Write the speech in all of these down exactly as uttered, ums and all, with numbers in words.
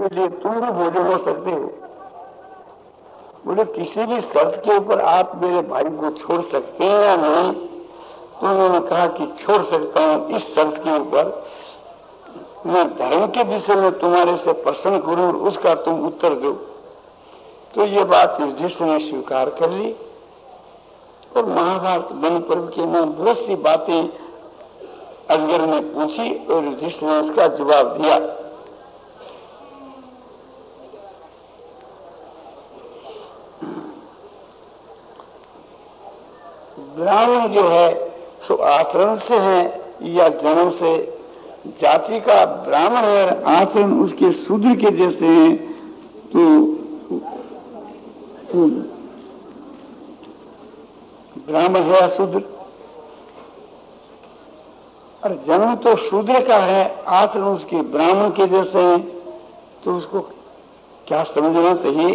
के लिए तुम भी भोजन हो सकते हो। बोले किसी भी शर्त के ऊपर आप मेरे भाई को छोड़ सकते हैं या नहीं? तो उन्होंने कहा कि छोड़ सकता हूं, इस शर्त के ऊपर मैं धर्म के विषय में तुम्हारे से प्रश्न करूं, उसका तुम उत्तर दो। तो ये बात युधिष्ठिर ने स्वीकार कर ली और महाभारत वन पर्व के में बहुत सी बातें अजगर ने पूछी और युधिष्ठिर ने उसका जवाब दिया। ब्राह्मण जो है सो आचरण से है या जन्म से? जाति का ब्राह्मण है, आचरण उसके शूद्र के जैसे हैं, तो, तो ब्राह्मण है या शूद्र? और जन्म तो शूद्र का है, आचरण उसके ब्राह्मण के जैसे हैं, तो उसको क्या समझना चाहिए?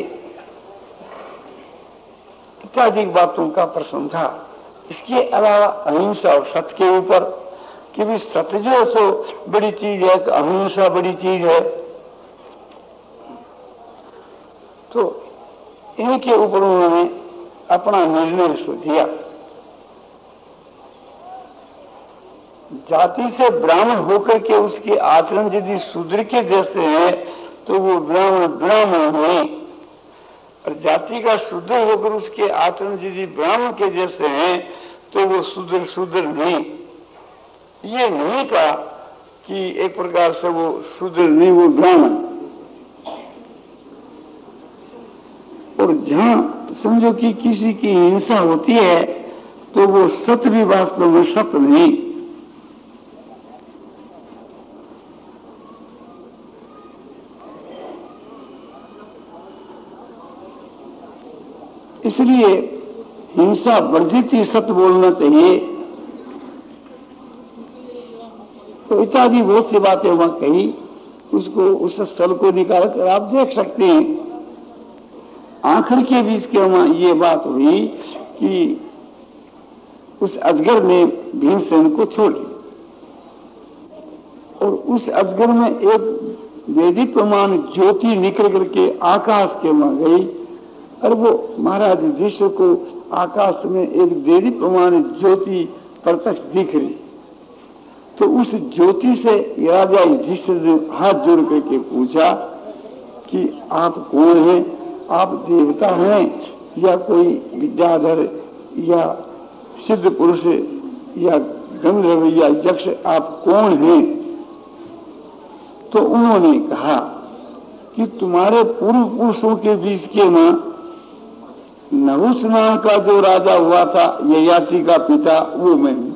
इत्यादि बातों का प्रश्न था। इसके अलावा अहिंसा और सत्य के ऊपर कि भी सत्य जो सो बड़ी चीज है तो अहिंसा बड़ी चीज है, तो इनके ऊपर उन्होंने अपना निर्णय सो दिया। जाति से ब्राह्मण होकर के उसके आचरण यदि शूद्र के जैसे हैं तो वो ब्राह्मण ब्राह्मण हुए, और जाति का शूद्र होकर उसके आचरण यदि ब्राह्मण के जैसे हैं तो वो शूद्र शूद्र नहीं। ये नहीं कहा कि एक प्रकार से वो शूद्र नहीं, वो ब्राह्मण। और जहां समझो कि किसी की हिंसा होती है तो वो सत्य भी वास्तव में सत्य नहीं। इसलिए हिंसा वर्जित ही सत्य बोलना चाहिए। तो इत्यादि बहुत सी बातें वहां कही, उसको उस स्थल को निकाल कर आप देख सकते हैं। आखिर के बीच के वहां ये बात हुई कि उस अजगर ने भीमसेन को छोड़ दिया और उस अजगर में एक वेदितमान ज्योति निकल करके आकाश के वहां गई और वो महाराज युधिष्ठिर को आकाश में एक देदीप्यमान ज्योति प्रत्यक्ष दिख रही। तो उस ज्योति से राजा युधिष्ठिर ने हाथ जोड़ करके पूछा कि आप कौन हैं? आप देवता हैं या कोई विद्याधर या सिद्ध पुरुष या गंधर्व या यक्ष, आप कौन हैं? तो उन्होंने कहा कि तुम्हारे पूर्व पुरुषों के बीच के ना नहुष नाम का जो राजा हुआ था, ययाति का पिता, वो मैं हूं।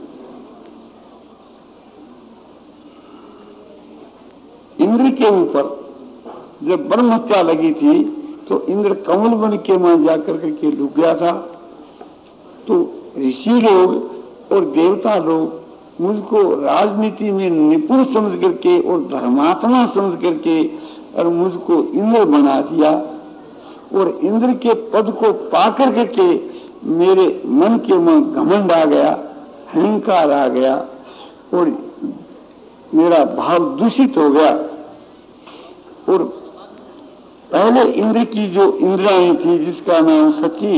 इंद्र के ऊपर जब ब्रह्म हत्या लगी थी तो इंद्र कमल बन के वहां जाकर के लुक गया था। तो ऋषि लोग और देवता लोग मुझको राजनीति में निपुण समझ करके और धर्मात्मा समझ करके और मुझको इंद्र बना दिया और इंद्र के पद को पाकर करके मेरे मन के मन घमंड आ गया, अहंकार आ गया और मेरा भाव दूषित हो गया। और पहले इंद्र की जो इंद्राणी थी जिसका नाम सची,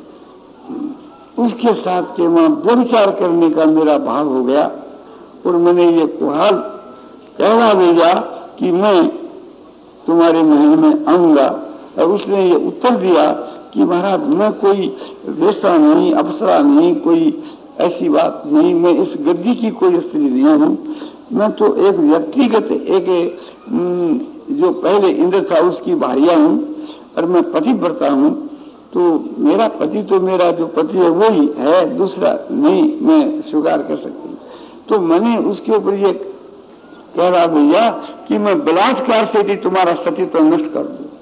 उसके साथ के वहां व्यभिचार करने का मेरा भाव हो गया और मैंने ये कुहाल कहना भेजा कि मैं तुम्हारे महल में आऊंगा। और उसने ये उत्तर दिया कि महाराज मैं कोई वैसा नहीं, अप्सरा नहीं, कोई ऐसी बात नहीं, मैं इस गद्दी की कोई स्त्री नहीं हूं, मैं तो एक व्यक्तिगत एक जो पहले इंद्र था उसकी भारिया हूं और मैं पतिव्रता हूं। तो मेरा पति तो मेरा जो पति है वही है, दूसरा नहीं मैं स्वीकार कर सकती। तो मैंने उसके ऊपर ये कह रहा भैया कि मैं बलात्कार से भी तुम्हारा सतीत्व तो नष्ट कर दूं।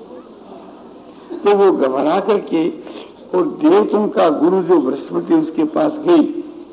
तो वो घबरा करके और देवतों का गुरु जो बृहस्पति उसके पास गई,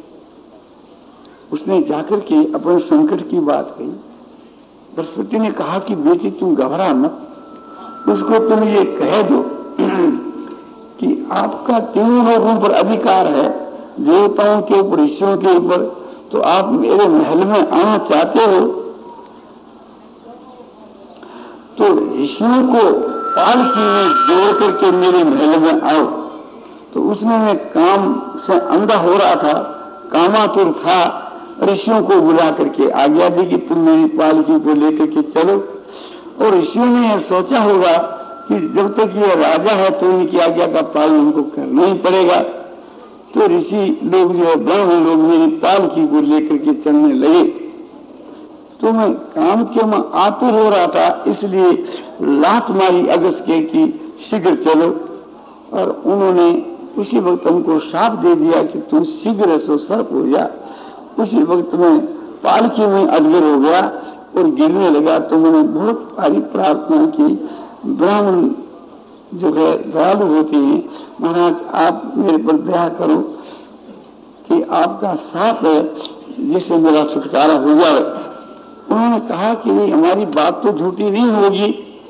उसने जाकर के अपने संकट की बात कही। बृहस्पति ने कहा कि बेटी तुम घबरा मत, उसको तुम ये कह दो कि आपका तीनों लोगों पर अधिकार है, देवताओं के ऊपर, ऋषियों के ऊपर, तो आप मेरे महल में आना चाहते हो तो ऋषियों को पालकी में जोड़ करके मेरे महल में आओ। तो उसमें मैं काम से अंधा हो रहा था, कामातुर था, ऋषियों को बुला करके आज्ञा दी कि तुम मेरी पालकी को लेकर के चलो। और ऋषियों ने यह सोचा होगा कि जब तक ये राजा है तो उनकी आज्ञा का पालन हमको करना ही पड़ेगा। तो ऋषि लोग जो है, ब्राह्मण लोग मेरी पालकी को लेकर के चलने लगे। तो मैं काम के में आतुर हो रहा था, इसलिए लात मारी अगस्त्य की शीघ्र चलो। और उन्होंने उसी वक्त हमको शाप दे दिया कि तुम शीघ्र सो सर्प हो जा। उसी वक्त में पालकी में अजगर हो गया और गिरने लगा। तो मैंने बहुत सारी प्रार्थना की, ब्राह्मण जो है दयालु होते हैं, महाराज आप मेरे पर दया करो कि आपका साप है जिससे मेरा छुटकारा हो जाए। उन्होंने कहा कि नहीं, हमारी बात तो झूठी नहीं होगी,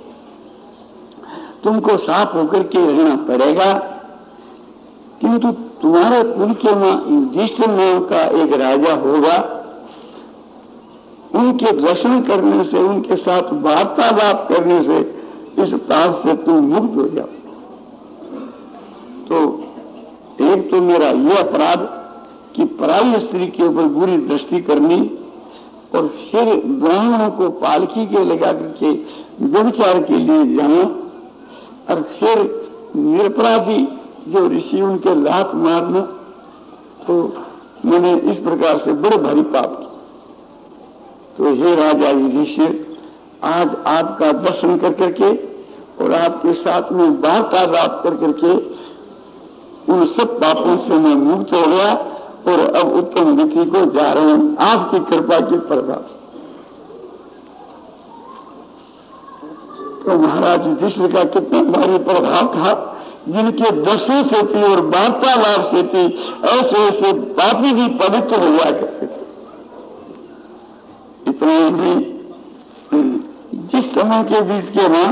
तुमको साफ होकर के रहना पड़ेगा, किंतु तुम्हारे कुल के मां युधिष्ठिर नाम का एक राजा होगा, उनके दर्शन करने से, उनके साथ वार्तालाप करने से इस पाप से तुम मुक्त हो जाओ। तो एक तो मेरा यह अपराध कि पराई स्त्री के ऊपर बुरी दृष्टि करनी, और फिर ब्राह्मणों को पालकी के लगा करके व्यभिचार के लिए जाना, और फिर निरपराधी जो ऋषि उनके लात मारना। तो मैंने इस प्रकार से बड़े भारी पाप किए। तो हे राजा युधिष्ठिर, आज आपका दर्शन कर करके और आपके साथ में वार्तालाप कर करके उन सब पापों से मैं मुक्त हो गया और अब उत्तम गति को जा रहे हैं आपकी कृपा के प्रभाव। तो महाराज युधिष्ठिर का कितना भारी प्रभाव था, जिनके दर्शन से थी और वार्तालाप से थी ऐसे ऐसे पापी भी पवित्र हो जाया करते थे। इतना ही जिस समय के बीच के वहां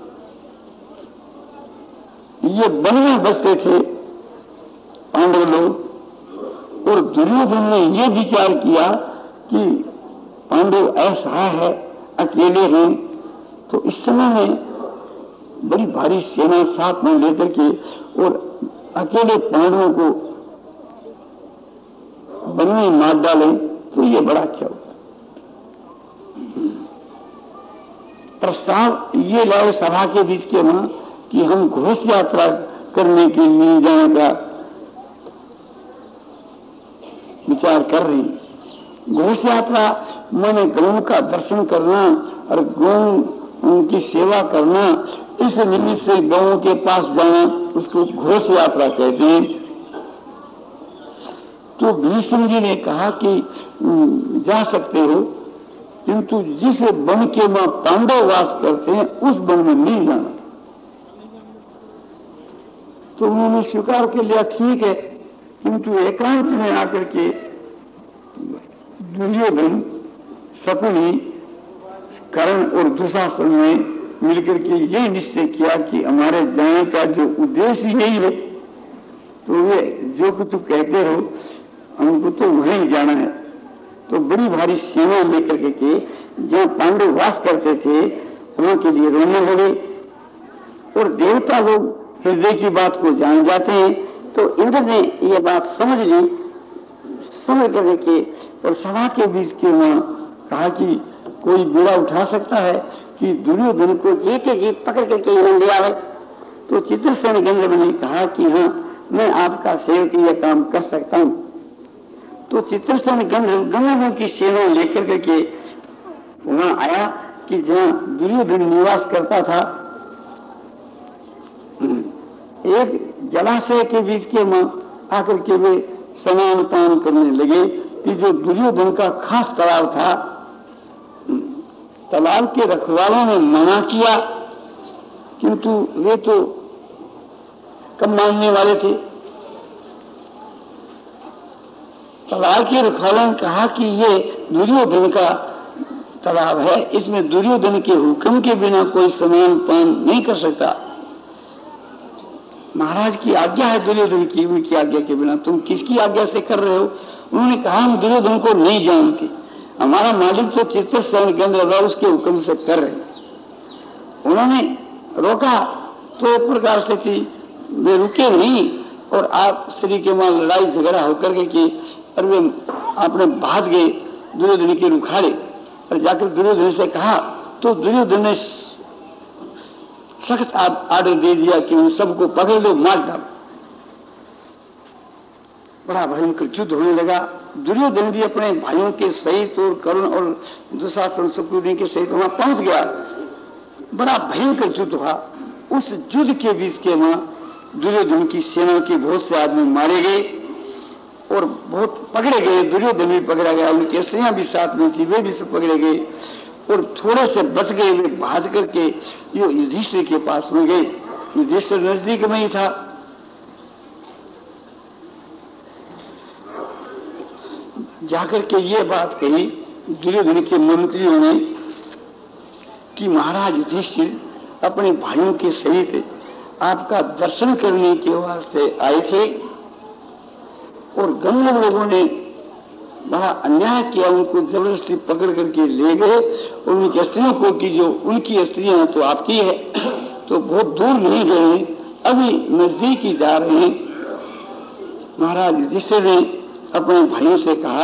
ये वन में बसते थे पांडव लोग, और दुर्योधन ने यह विचार किया कि पांडव ऐसा है, अकेले हैं। तो इस समय में बड़ी भारी सेना साथ में लेकर के और अकेले पांडवों को वन में मार डालें तो ये बड़ा अच्छा होता। प्रस्ताव ये लाए सभा के बीच के वहां कि हम घोष यात्रा करने के लिए जाने का विचार कर रही। घोष यात्रा मैंने गौ का दर्शन करना और गौ उनकी सेवा करना, इस निमित्त से गौ के पास जाना, उसको घोष यात्रा कहते हैं। तो भीष्म जी ने कहा कि जा सकते हो, किंतु जिस वन के मां पांडव वास करते हैं उस वन में नहीं जाना। तो उन्होंने स्वीकार कर लिया, ठीक है, किंतु एकांत में आकर के दुर्योधन, शकुनी, कर्ण और दुशासन ने मिलकर के यह निश्चय किया कि हमारे जाने का जो उद्देश्य यही है, तो वे जो कुछ कहते हो हमको तो वहीं जाना है। तो बड़ी भारी सेना लेकर के जहां पांडव वास करते थे वहां के लिए रवाना हो गए। और देवता लोग हृदय की बात को जान जाते हैं, तो इंद्र ने यह बात समझ ली, समझ कर के और सभा के बीच के वहां कहा कि कोई बीड़ा उठा सकता है कि दुर्योधन को जीते जी पकड़ करके यहां ले आवे। तो चित्रसेन गंधर्व ने कहा कि हाँ, मैं आपका सेवक यह काम कर सकता हूं। तो चित्रसेन गंधर्व गंधर्वों की सेना लेकर करके वहां आया कि जहां दुर्योधन निवास करता था। एक जलाशय के बीच के वहां आकर के वे स्नान पान करने लगे कि जो दुर्योधन का खास तालाब था, तालाब के रखवालों ने मना किया, किंतु वे तो कम मानने वाले थे। तालाब के रखवालों ने कहा कि ये दुर्योधन का तालाब है, इसमें दुर्योधन के हुक्म के बिना कोई स्नान पान नहीं कर सकता। महाराज की आज्ञा है दुर्योधन की, उनकी आज्ञा के बिना तुम किसकी आज्ञा से कर रहे हो? उन्होंने कहा हम दुर्योधन को नहीं जानते, हमारा मालिक तो चित्रसेन गंधर्व उसके हुक्म से कर रहे। उन्होंने रोका तो एक प्रकार से थी वे रुके नहीं और आप श्री के वहां लड़ाई झगड़ा होकर के कि और वे आपने भाग गए दुर्योधन के रुखाड़े और जाकर दुर्योधन से कहा तो दुर्योधन ने सख्त आर्डर दे दिया कि उन सबको पकड़ लो, मार डालो। बड़ा भयंकर युद्ध होने लगा। दुर्योधन भी अपने भाइयों के सहित और करुण और दुशासन सुकृति के सहित वहां पहुंच गया। बड़ा भयंकर युद्ध हुआ। उस युद्ध के बीच के वहां दुर्योधन की सेना के बहुत से आदमी मारे गए और बहुत पकड़े गए। दुर्योधन भी पकड़ा गया, उनकी स्त्रियां भी साथ में थी, वे भी सब पकड़े गए और थोड़े से बच गए। वे भाग करके यो युधिष्ठिर के पास में गए। युधिष्ठिर नजदीक में ही था। जाकर के ये बात कही दुर्योधन के मंत्रियों ने कि महाराज युधिष्ठिर अपने भाइयों के सहित आपका दर्शन करने के वास्ते आए थे और गंभीर लोगों ने बड़ा अन्याय किया, उनको जबरदस्ती पकड़ करके ले गए और उनकी स्त्रियों को कि जो उनकी स्त्रियां तो आपकी है तो बहुत दूर नहीं गए, अभी नजदीक ही जा रहे हैं। महाराज युधिष्ठिर ने अपने भाइयों से कहा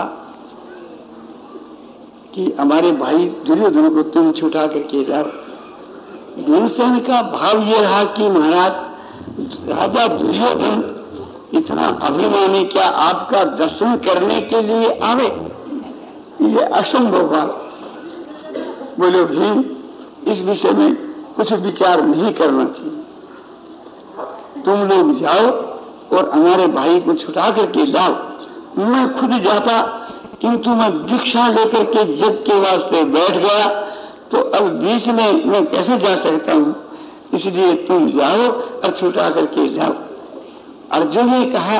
कि हमारे भाई दुर्योधन को तुम छुटा करके जाओ। भीमसेन का भाव यह रहा कि महाराज राजा दुर्योधन इतना अभिमानी क्या आपका दर्शन करने के लिए आवे? ये असंभव बात। बोले भीम, इस विषय में कुछ विचार नहीं करना चाहिए। तुम लोग जाओ और हमारे भाई को छुटा करके लाओ। मैं खुद जाता, किंतु मैं दीक्षा लेकर के जग के वास्ते बैठ गया तो अब बीच में मैं कैसे जा सकता हूं, इसलिए तुम जाओ और छुटा करके लाओ। अर्जुन ने कहा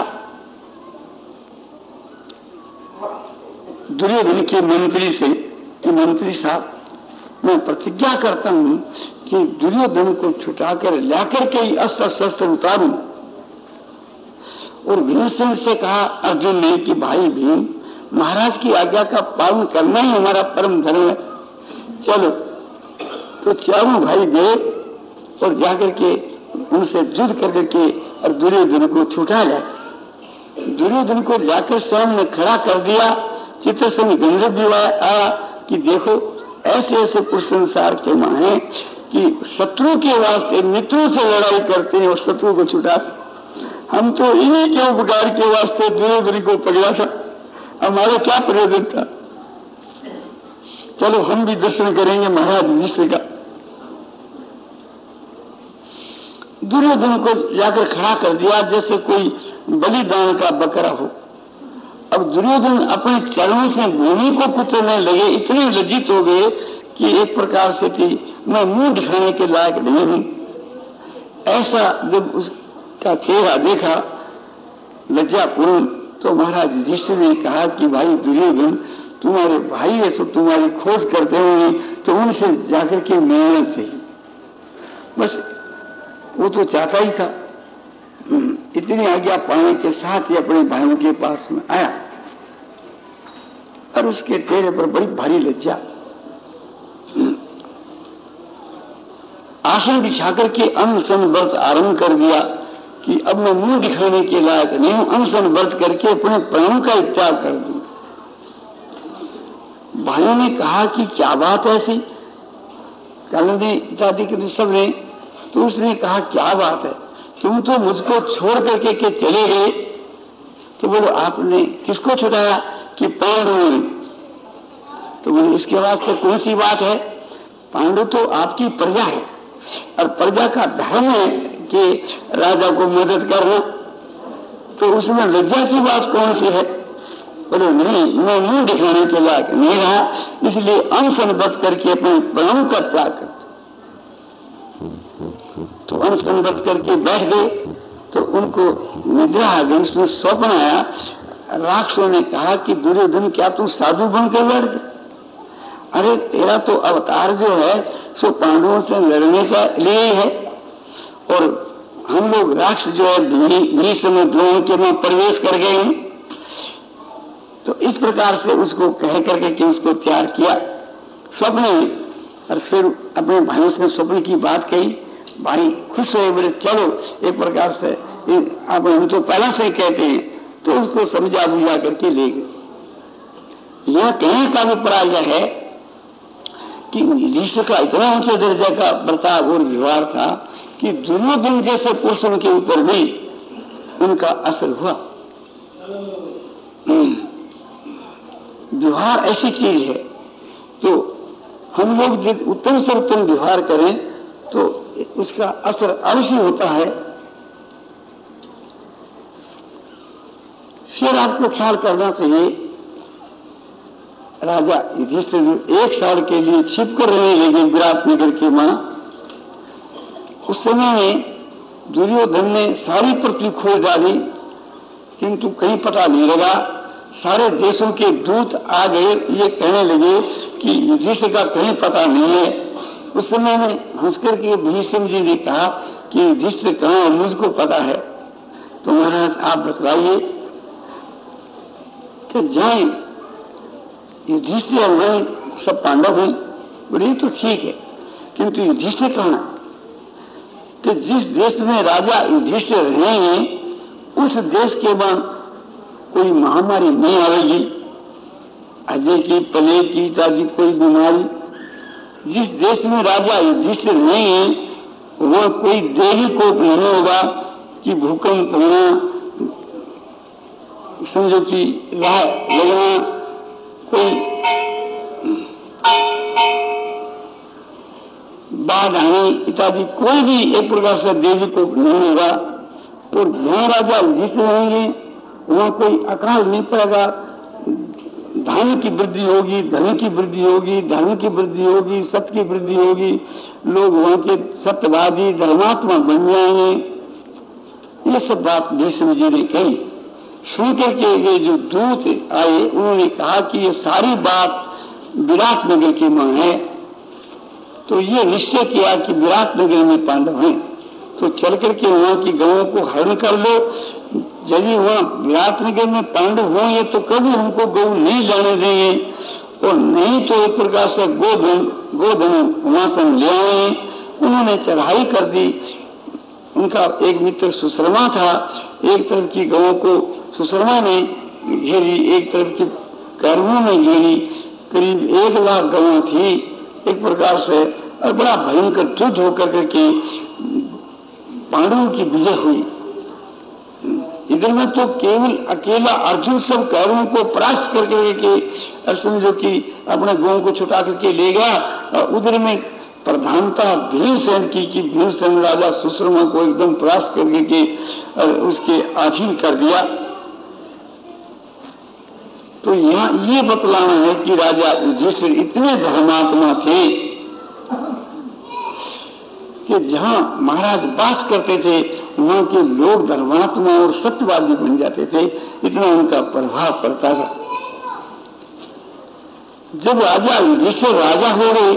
दुर्योधन के मंत्री से कि मंत्री साहब, मैं प्रतिज्ञा करता हूं कि दुर्योधन को छुटाकर लाकर के ही अस्त्र शस्त्र उतारूं। और भीमसेन से कहा अर्जुन ने कि भाई भीम, महाराज की आज्ञा का पालन करना ही हमारा परम धर्म है, चलो। तो चारों भाई गए और जाकर के उनसे युद्ध करके के और दुर्योधन को छुटा लिया। दुर्योधन को जाकर सामने खड़ा कर दिया। चित्रसेन गंधर्व भी आया कि देखो ऐसे ऐसे पुरुष संसार के मां हैं कि शत्रु के वास्ते मित्रों से लड़ाई करते हैं और शत्रु को छुटाते। हम तो इन्हीं के उपकार के वास्ते दुर्योधन को पकड़ा था, हमारा क्या प्रयोजन था? चलो हम भी दर्शन करेंगे महाराज युधिष्ठिर का। दुर्योधन को जाकर खड़ा कर दिया जैसे कोई बलिदान का बकरा हो। अब दुर्योधन अपने चरणों से भूमि को कुचलने लगे, इतने लज्जित हो गए कि एक प्रकार से कि मैं मुंह दिखाने के लायक नहीं हूं। ऐसा जब उसका चेहरा देखा लज्जापूर्ण, तो महाराज युधिष्ठिर ने कहा कि भाई दुर्योधन, तुम्हारे भाई है सो तुम्हारी खोज करते होंगे तो उनसे जाकर के मिलना चाहिए। बस वो तो चाहता ही था। इतनी आज्ञा पाने के साथ ही अपने भाइयों के पास में आया और उसके चेहरे पर बड़ी भारी लज्जा। आसन बिछाकर के अनशन व्रत आरंभ कर दिया कि अब मैं मुंह दिखाने के लायक नहीं हूं, अनशन व्रत करके अपने प्राणों का त्याग कर दूं। भाइयों ने कहा कि क्या बात ऐसी? कल ने इत्यादि के सब ने, तो उसने कहा क्या बात है, तुम तो मुझको छोड़ करके के चले गए। तो बोलो आपने किसको छुटाया? कि पांडवों ने। तो बोले इसके वास्ते कौन सी बात है? पांडव तो आपकी प्रजा है और प्रजा का धर्म है कि राजा को मदद करना, तो उसमें लज्जा की बात कौन सी है? बोले नहीं, मैं मुंह दिखाने के लायक नहीं रहा, इसलिए अनशन व्रत करके अपने प्राणों का त्याग करता। तो अनशन व्रत करके बैठ गए तो उनको निद्रा आ गई, उसमें स्वप्न आया। राक्षसों ने कहा कि दुर्योधन, क्या तू साधु बनकर बैठ गया? अरे तेरा तो अवतार जो है सो पांडवों से लड़ने का लिए है और हम लोग राक्षस जो है भीष्म द्रोण के में प्रवेश कर गए हैं। तो इस प्रकार से उसको कह करके कि उसको तैयार किया स्वप्न में। और फिर अपने भाइयों से स्वप्न की बात कही। भाई खुश हुए, बोले चलो एक प्रकार से अब हम तो पहले से ही कहते हैं, तो उसको समझा बुझा करके ले गए। यह कहने का भी पराजय है कि युधिष्ठिर का इतना ऊंचे दर्जा का बर्ताव और व्यवहार था कि दुर्योधन जैसे पुरुषों के ऊपर भी उनका असर हुआ। व्यवहार ऐसी चीज है, तो हम लोग जब उत्तम से उत्तम व्यवहार करें तो उसका असर अवश्य होता है। फिर आपको ख्याल करना चाहिए, राजा युधिष्ठिर जो एक साल के लिए छिप कर रहने लगे विराट नगर के मां, उस समय में दुर्योधन ने सारी पृथ्वी खोज डाली, किंतु कहीं पता नहीं लगा। सारे देशों के दूत आ गए, ये कहने लगे कि युधिष्ठिर का कहीं पता नहीं है। उस समय में हंसकर के भीष्म जी ने कहा कि युधिष्ठिर कहाँ है, मुझको पता है। तो महाराज आप बतलाइए कि जाए युधिष्ठिर और मैं सब पांडव हैं। बोले तो ठीक है, किंतु युधिष्ठिर कहाँ? कि जिस देश में राजा युधिष्ठिर रहेंगे उस देश के बाद कोई महामारी नहीं आएगी, अजय की पले की इत्यादि कोई बीमारी। जिस देश में राजा युधिष्ठिर नहीं है वह कोई देवी कोप नहीं होगा कि भूकंप होना, समझो कि लगना, कोई बाढ़ आने इत्यादि कोई भी एक प्रकार से देवी कोप नहीं होगा। और जहां राजा युधिष्ठिर रहेंगे वहां कोई अकाल नहीं पड़ेगा। धान्य की वृद्धि होगी, धन की वृद्धि होगी, धर्म की वृद्धि होगी, सत्य की वृद्धि होगी, लोग वहां के सत्यवादी धर्मात्मा बन जाएंगे। ये सब बात भीष्म जी ने कही। सुनकर के ये जो दूत आए उन्होंने कहा कि ये सारी बात विराट नगर की मां है। तो ये निश्चय किया कि विराट नगर में पांडव हैं, तो चल करके वहां की गौओं को हरण कर लो। यदि वहां विराट नगर में पांडव होंगे तो कभी हमको गौ नहीं जाने देंगे, और नहीं तो एक प्रकार से गोधन गोधन वहां से ले आए। उन्होंने चढ़ाई कर दी। उनका एक मित्र सुशर्मा था, एक तरफ की गौओं को सुशर्मा ने घेरी, एक तरफ की कर्मों में घेरी। करीब एक लाख गौएं थी एक प्रकार से, और बड़ा भयंकर युद्ध होकर करके पांडवों की विजय हुई। इधर में तो केवल अकेला अर्जुन सब कौरवों को परास्त करके के समझो कि अपने गौं को छुटा करके ले गया। और उधर में प्रधानता भीमसेन की कि भीमसेन राजा सुशर्मा को एकदम परास्त करके के उसके अधीन कर दिया। तो यहाँ ये बतलाना है कि राजा युधिष्ठिर इतने धर्मात्मा थे कि जहां महाराज वास करते थे वहां के लोग धर्मात्मा और सत्यवादी बन जाते थे, इतना उनका प्रभाव पड़ता था। जब राजा युधिष्ठिर राजा हो गए,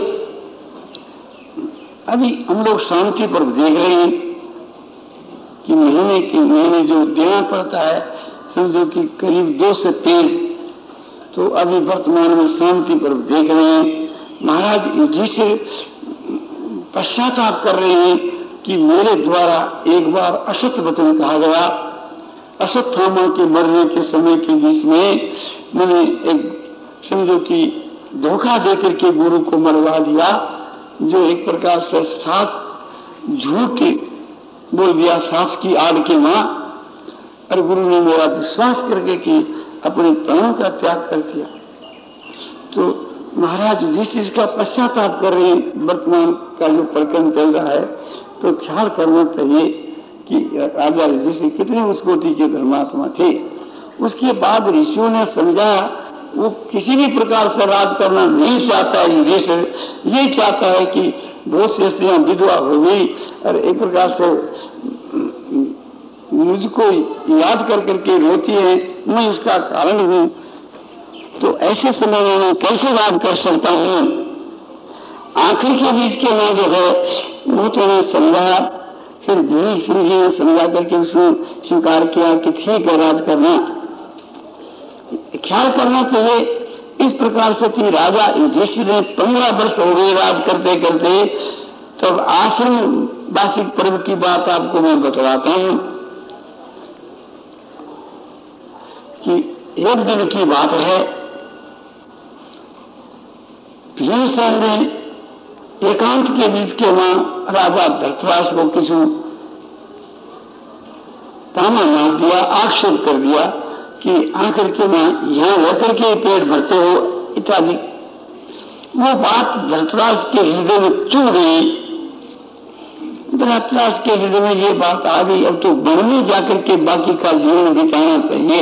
अभी हम लोग शांति पर्व देख रहे हैं कि महीने के महीने जो देना पड़ता है, समझो कि करीब दो से तेईस, तो अभी वर्तमान में शांति पर्व देख रहे हैं। महाराज युधिष्ठिर पश्चाताप कर रहे हैं कि मेरे द्वारा एक बार असत्य वचन कहा गया। अश्वत्थामा के मरने के समय के बीच में मैंने एक समझो कि धोखा देकर के गुरु को मरवा दिया, जो एक प्रकार से सात झूठ बोल दिया सास की आड़ के मां, और गुरु ने मेरा विश्वास करके कि अपने प्राणों का त्याग कर दिया। तो महाराज युधिष्ठिर का पश्चाताप कर रहे हैं। वर्तमान का जो प्रकरण चल रहा है तो ख्याल करना चाहिए कि राजा युधिष्ठिर कितने उस कोटि के धर्मात्मा थे। उसके बाद ऋषियों ने समझा वो किसी भी प्रकार से राज करना नहीं चाहता है। युधिष्ठिर ये चाहता है कि बहुत सी स्त्रियां विधवा हो गई और एक प्रकार से मुझको याद कर करके रोती है, मैं इसका कारण हूं। तो ऐसे समय में मैं कैसे राज कर सकता हूं? आखिर के बीच के में जो है वो तो ने समझा। फिर भीष्म जी ने समझा करके उसने स्वीकार किया कि ठीक है राज करना। ख्याल करना चाहिए इस प्रकार से कि राजा युधिष्ठिर ने पंद्रह वर्ष हो गए राज करते करते। तब आश्रम वार्षिक पर्व की बात आपको मैं बतलाता हूं कि एक दिन की बात है, भीमसेन ने एकांत के बीच के वहां राजा धृतराष्ट्र को किसी ताना मार दिया, आक्षेप कर दिया कि आकर के वहां यहां रहकर के पेट भरते हो इत्यादि। वो बात धृतराष्ट्र के हृदय में चुभ गई। धृतराष्ट्र के हृदय में ये बात आ गई, अब तो वन में जाकर के बाकी का जीवन बिताना चाहिए।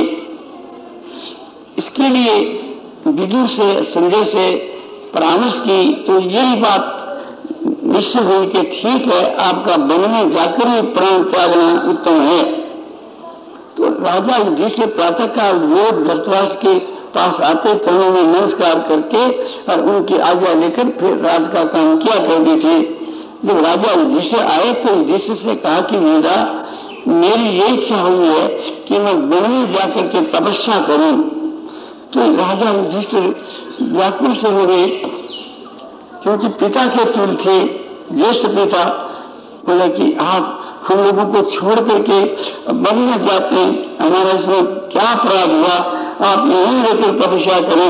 इसके लिए विदुर से संजय से परामर्श की तो यही बात निश्चय हुई कि ठीक है, आपका वन में जाकर ही प्राण त्यागना उत्तम है। तो राजा युधिष्ठिर प्रातः काल रोज धृतराष्ट्र के पास आते, चरणों में नमस्कार करके और उनकी आज्ञा लेकर फिर राज का काम किया करते थे। जब राजा युधिष्ठिर आए तो युधिष्ठिर से कहा कि मेरा मेरी ये इच्छा हुई है कि मैं वन में जाकर के तपस्या करूं। तो राजा युधिष्ठिर व्याकुल से हो गए, क्योंकि पिता के तुल्य थे, ज्येष्ठ पिता। बोला कि आप हम लोगों को छोड़ करके वन में जाते हैं, हमारा इसमें क्या अपराध हुआ, आप यहीं रहकर तपस्या करें।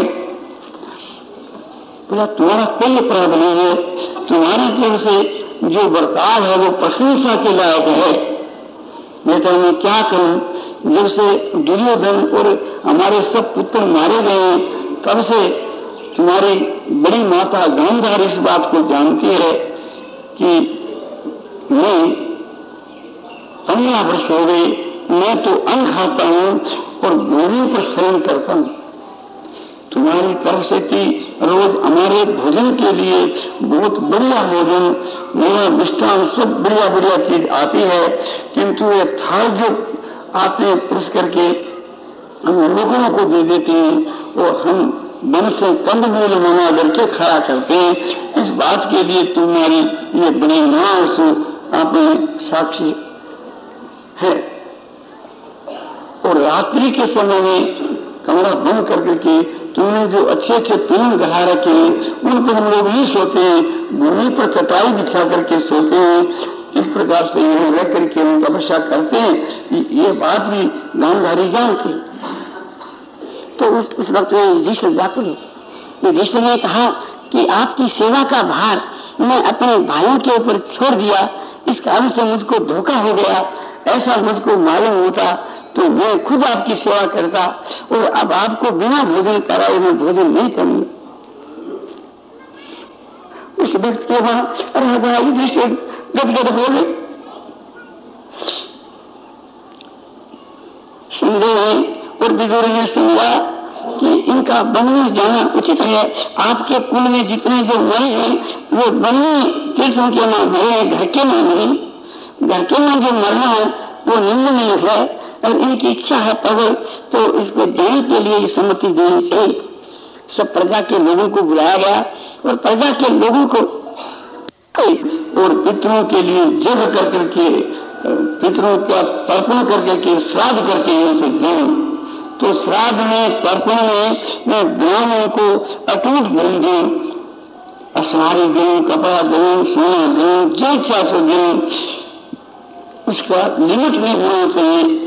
बोला तुम्हारा कोई अपराध नहीं है, तुम्हारी तरफ से जो बर्ताव है वो प्रशंसा के लायक है। बेटा मैं क्या करूं, जब से दुर्योधन और हमारे सब पुत्र मारे गए तब से तुम्हारी बड़ी माता गांधारी इस बात को जानती है कि मैं पंद्रह वर्ष हो गए, मैं तो अन्न खाता हूं और भूमि पर शयन करता हूं। तुम्हारी तरफ से कि रोज हमारे भोजन के लिए बहुत बढ़िया भोजन, मेरा मिष्ठान, सब बढ़िया बढ़िया चीज आती है, किंतु ये थाल जो आते हैं पुरुष करके हम लोगों को दे देते हैं और हम वन से कंदमूल मंगा करके खड़ा करते हैं। इस बात के लिए तुम्हारी ये बड़ी नाश आपने साक्षी है। और रात्रि के समय में कमरा बंद कर करके तुमने जो अच्छे अच्छे पीन गढ़ा रखे हैं उन पर हम लोग नहीं सोते हैं, भूमि पर चटाई बिछा करके सोते हैं। इस प्रकार से यहाँ रह करके हम तपस्या करते हैं। ये बात भी गांधारी जानती। तो उस, उस वक्त में युधिष्ठिर व्याकुल युधिष्ठिर ने कहा कि आपकी सेवा का भार मैं अपने भाइयों के ऊपर छोड़ दिया, इस कारण से मुझको धोखा हो गया। ऐसा मुझको मालूम होता तो मैं खुद आपकी सेवा करता और अब आपको बिना भोजन कराए मैं भोजन नहीं करूंगा। उस वक्त के वहां राजा युधिष्ठिर गदगद हो गए। संजय और विदुर ने समझा कि इनका वन में जाना उचित है। आपके कुल में जितने जो मरे हैं वो वन में तीर्थों के नाम मरे, घर के नाम मरे। घर के नाम जो मरना है वो निंदनीय है और इनकी इच्छा है प्रबल, तो इसको जाने के लिए सम्मति देनी चाहिए। सब प्रजा के लोगों को बुलाया गया और प्रजा के लोगों को और पितरों के लिए जग कर करके पितरों का तर्पण करके के श्राद्ध करके यहाँ से जाए। तो श्राद्ध में तर्पण में मैं ब्राह्मणों को अटूट धन दूं, असारी दूं, कपड़ा दूं, सोना दूं, जो इच्छा से दूं, उसका लिमिट नहीं होना चाहिए।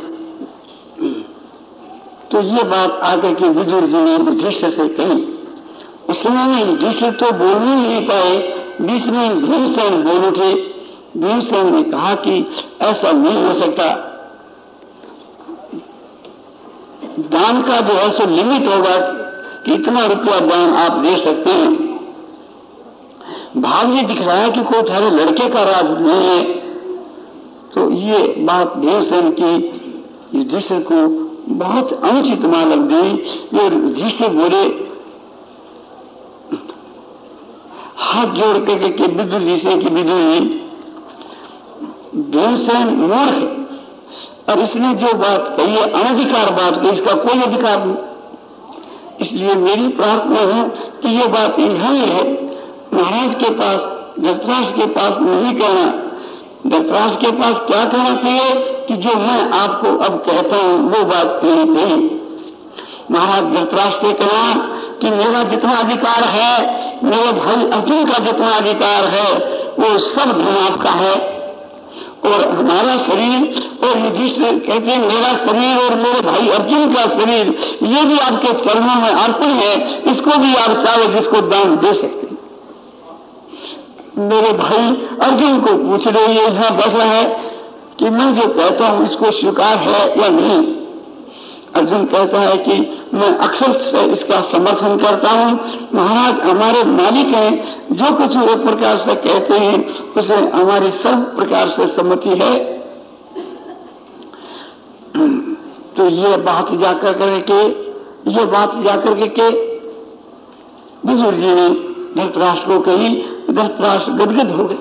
तो ये बात आकर के विदुर जी ने युधिष्ठिर से कही। उस समय में युधिष्ठिर तो बोलने नहीं पाए, बीच में भीमसेन बोल उठे। भीमसेन ने कहा कि ऐसा नहीं हो सकता, दान का जो है सो लिमिट होगा कि इतना रुपया दान आप दे सकते हैं। भाव ये दिख रहा है कि कोई थारे लड़के का राज नहीं है। तो ये बात भीमसेन की युधिष्ठिर को बहुत अनुचित मालूम दी। ये युधिष्ठिर बोले, हाथ जोड़ करके के विदुर जी से कि विदुर जी, भीमसेन मूर्ख है और इसने जो बात कही है अनधिकार बात कही, इसका कोई अधिकार नहीं। इसलिए मेरी प्रार्थना है कि ये बात यही है, महाराज के पास, धृतराष्ट्र के पास नहीं कहना। धृतराष्ट्र के पास क्या कहना चाहिए कि जो मैं आपको अब कहता हूं वो बात कहनी चाहिए। महाराज धृतराष्ट्र से कहना कि मेरा जितना अधिकार है, मेरे भाई अर्जुन का जितना अधिकार है, वो सब धन आपका है। और हमारा शरीर और युधिष्ठिर कहते हैं मेरा शरीर और मेरे भाई अर्जुन का शरीर ये भी आपके चरणों में अर्पण है, इसको भी आप चाहे जिसको दान दे सकते हैं। मेरे भाई अर्जुन को पूछ रहे ये यहां बैठा है कि मैं जो कहता हूं इसको स्वीकार है या नहीं। अर्जुन कहता है कि मैं अक्सर से इसका समर्थन करता हूं। महाराज हमारे मालिक हैं, जो कुछ वो प्रकार से कहते हैं उसे हमारी सब प्रकार से सम्मति है। तो ये बात जाकर करके ये बात जाकर के, के विदुर जी ने धृतराष्ट्र को कही। धृतराष्ट्र गदगद हो गए।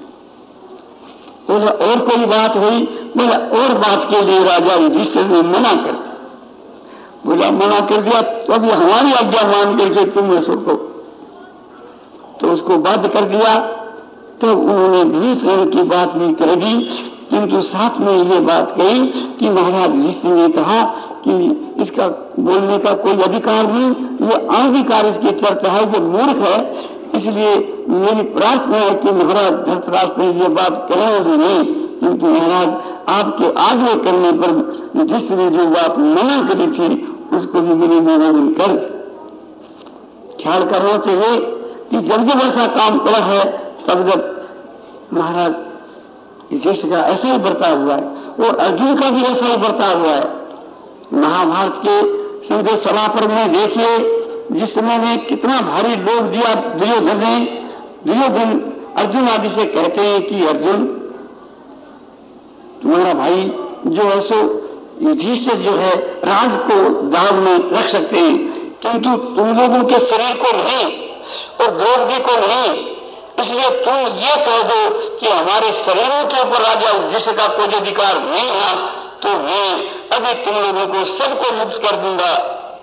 बोला और कोई बात हुई? बोला और बात के लिए राजा युधिष्ठिर ने मना कर दिया। बोला मना कर दिया तो अभी हमारी आज्ञा मान करके तुम ऐसे को, तो उसको बाध्य कर दिया। तो उन्होंने भीष्म की बात भी कह दी, किंतु साथ में ये बात कही कि महाराज युधिष्ठिर ने कहा कि इसका बोलने का कोई अधिकार नहीं, ये अनधिकार इसकी चर्चा है, वो मूर्ख है। इसलिए मेरी प्रार्थना है कि महाराज धृतराष्ट्र ये बात कहें भी नहीं, किंतु महाराज आपके आग्रह करने पर जिसने जो बात मना करी थी उसको भी मेरे निवेदन कर। ख्याल करना चाहिए कि जब जब ऐसा काम करा है तब जब महाराज युधिष्ठिर का ऐसा ही बर्ताव हुआ है और अर्जुन का भी ऐसा ही बर्ताव हुआ है। महाभारत के समझो सभा पर में देखिए जिस समय में कितना भारी लोभ दिया दुर्योधन ने। दुर्योधन अर्जुन आदि से कहते हैं कि अर्जुन तुम्हारा भाई जो है सो युधिष्ठिर जो है राज को दाव में रख सकते हैं, किंतु तुम लोगों के शरीर को नहीं और द्रौपदी को नहीं। इसलिए तुम ये कह दो कि हमारे शरीरों के ऊपर राजा युधिष्ठिर का कोई अधिकार नहीं है, तो मैं अभी तुम लोगों को सबको मुक्त कर दूंगा।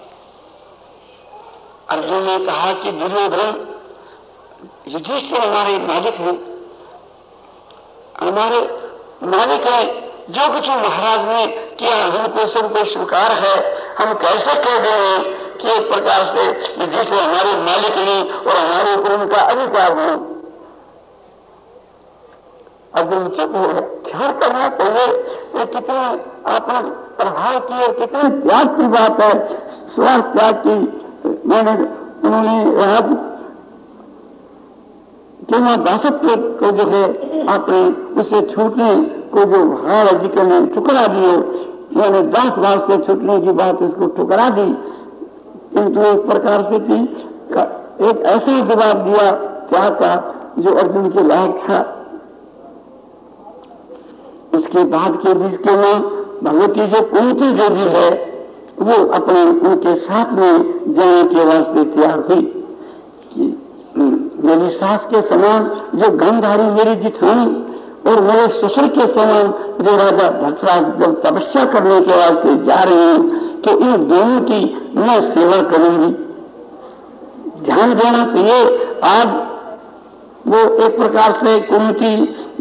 अर्जुन ने कहा कि दुर्योधन युधिष्ठिर हमारे मालिक हैं, हमारे मालिक है। जो कुछ महाराज ने किया हमको सबको स्वीकार है। हम कैसे कह दें कि एक प्रकार से युधिष्ठिर हमारे मालिक नहीं और हमारे ऊपर उनका अधिकार नहीं। अर्जुन चुप हो गए। ख्याल करना चाहिए ये कितना आपने प्रभाव की और कितने त्याग की बात है, स्वार्थ त्याग की। मैंने उन्होंने यहाँ केवल दासत्व को जो है आपने उसे छूटने को जो महाराज जी ने ठुकरा दिए, मैंने दास भाव से छूटने की बात उसको ठुकरा दी। किंतु एक प्रकार से कि एक ऐसा जवाब दिया त्याग का जो अर्जुन के लायक था। उसके बाद के बीच के में भगवती जो कुंती जो भी है वो अपने उनके साथ में जाने के वास्ते तैयार हुई कि मेरी सास के समान जो गंधारी मेरी जिठानी और मेरे ससुर के समान जो राजा धृतराष्ट्र जब तपस्या करने के वास्ते जा रहे हैं तो इन दोनों की मैं सेवा करूंगी। ध्यान देना चाहिए। आज वो एक प्रकार से कुंती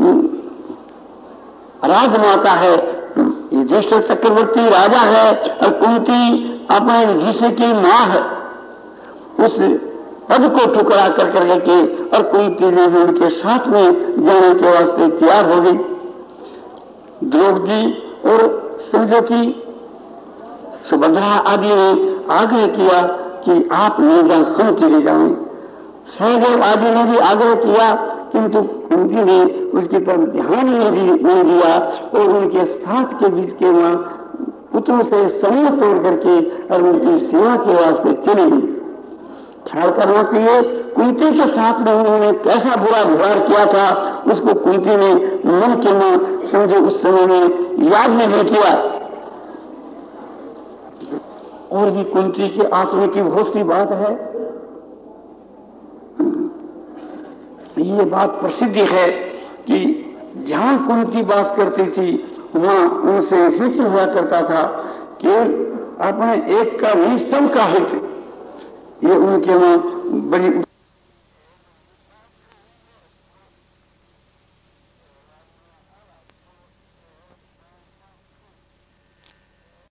राजमाता है, युधिष्ठिर चक्रवर्ती राजा है और कुंती अपने युधिष्ठिर की मां है। उस पद को ठुकरा कर करके और कुंती ने भी उनके साथ में जाने के वास्ते तैयार हो गई। द्रौपदी और संजय सुभद्रा आदि ने आग्रह किया कि आप नहीं जाए, हम चले जाएं। सहदेव आदि ने भी आग्रह किया, किंतु कुंती ने उसकी तरफ ध्यान नहीं दिया और उनके साथ के बीच के वहां पुत्रों से समूह तोड़ करके और उनकी सेवा के वास्ते चली गई। ख्याल करना चाहिए कुंती के साथ में उन्होंने कैसा बुरा व्यवहार किया था उसको कुंती ने मन के में समझो उस समय में याद नहीं किया। और भी कुंती के आत्मा की बहुत सी बात है। ये बात प्रसिद्ध है कि जहां कुंती वास करती थी वहां उनसे हित हुआ करता था कि अपने एक का नहीं सबका हित। ये उनके वहां बड़ी